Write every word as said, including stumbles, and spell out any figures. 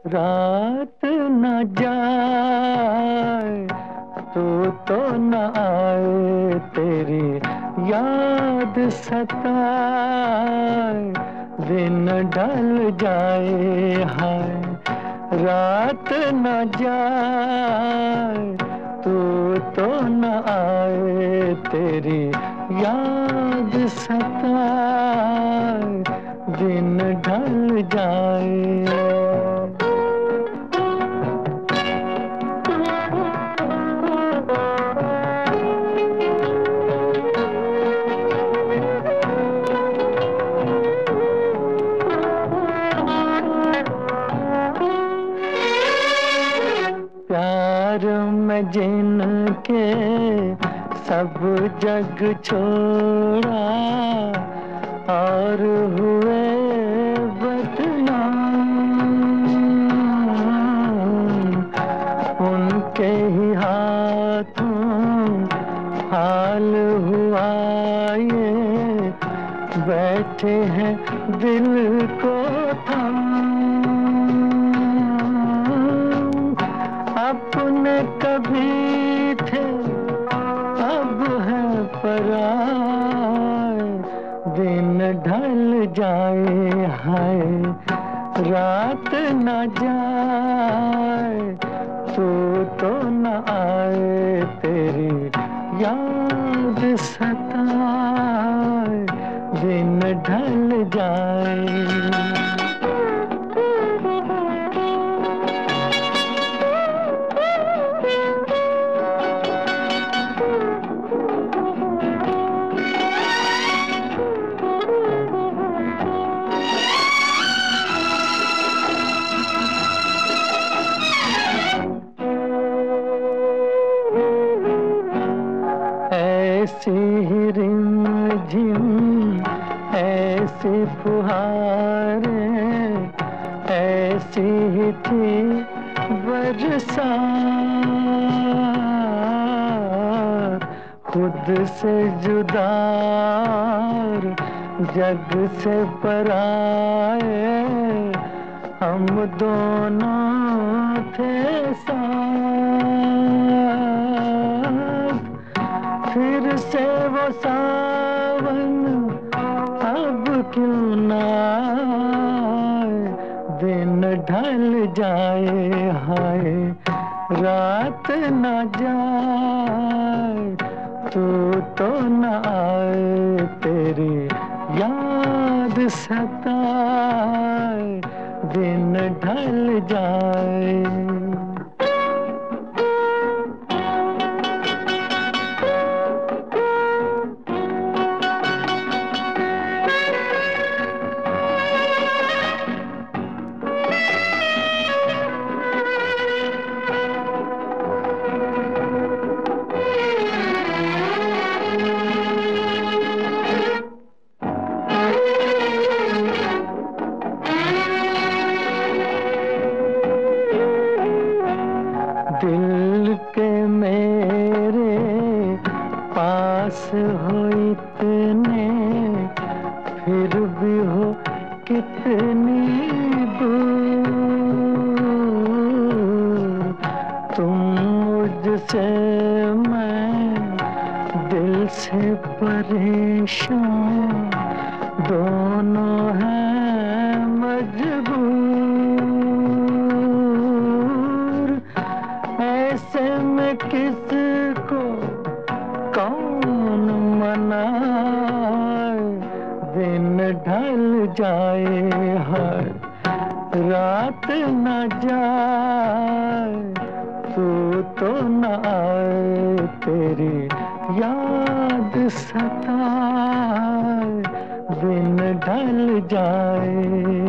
रात न जाए तू तो न आए, तेरी याद सताए, दिन ढल जाए हाय। रात न जाए तू तो न आए, तेरी याद सताए, दिन ढल जाए। प्यार में जिनके सब जग छोड़ा, और हुए बदनाम, उनके ही हाथों हाल हुआ ये, बैठे हैं दिल को थाम। अपने कभी थे अब है पराए, दिन ढल जाए हाय। रात न जाए तू तो न आए, तेरी याद सताए, दिन ढल जाए। ऐसी ही रिमझिम ऐसी फुहारें, ऐसी ही थी बरसात, खुद से जुदा जग से पराए, हम दोनों थे साथ। फिर से वो सावन अब क्यों ना आए, दिन ढल जाए हाय। रात न जाए तू तो न आए, तेरी याद सताए, दिन ढल जाए। दिल के मेरे पास हो इतने, फिर भी हो कितनी दूर। तुम मुझसे मैं दिल से परेशान, दोनों हैं मजबूर। ऐसे में किसको कौन मनाए, दिन ढल जाए हाय। रात न जाए तू तो न आए, तेरी याद सताए, दिन ढल जाए।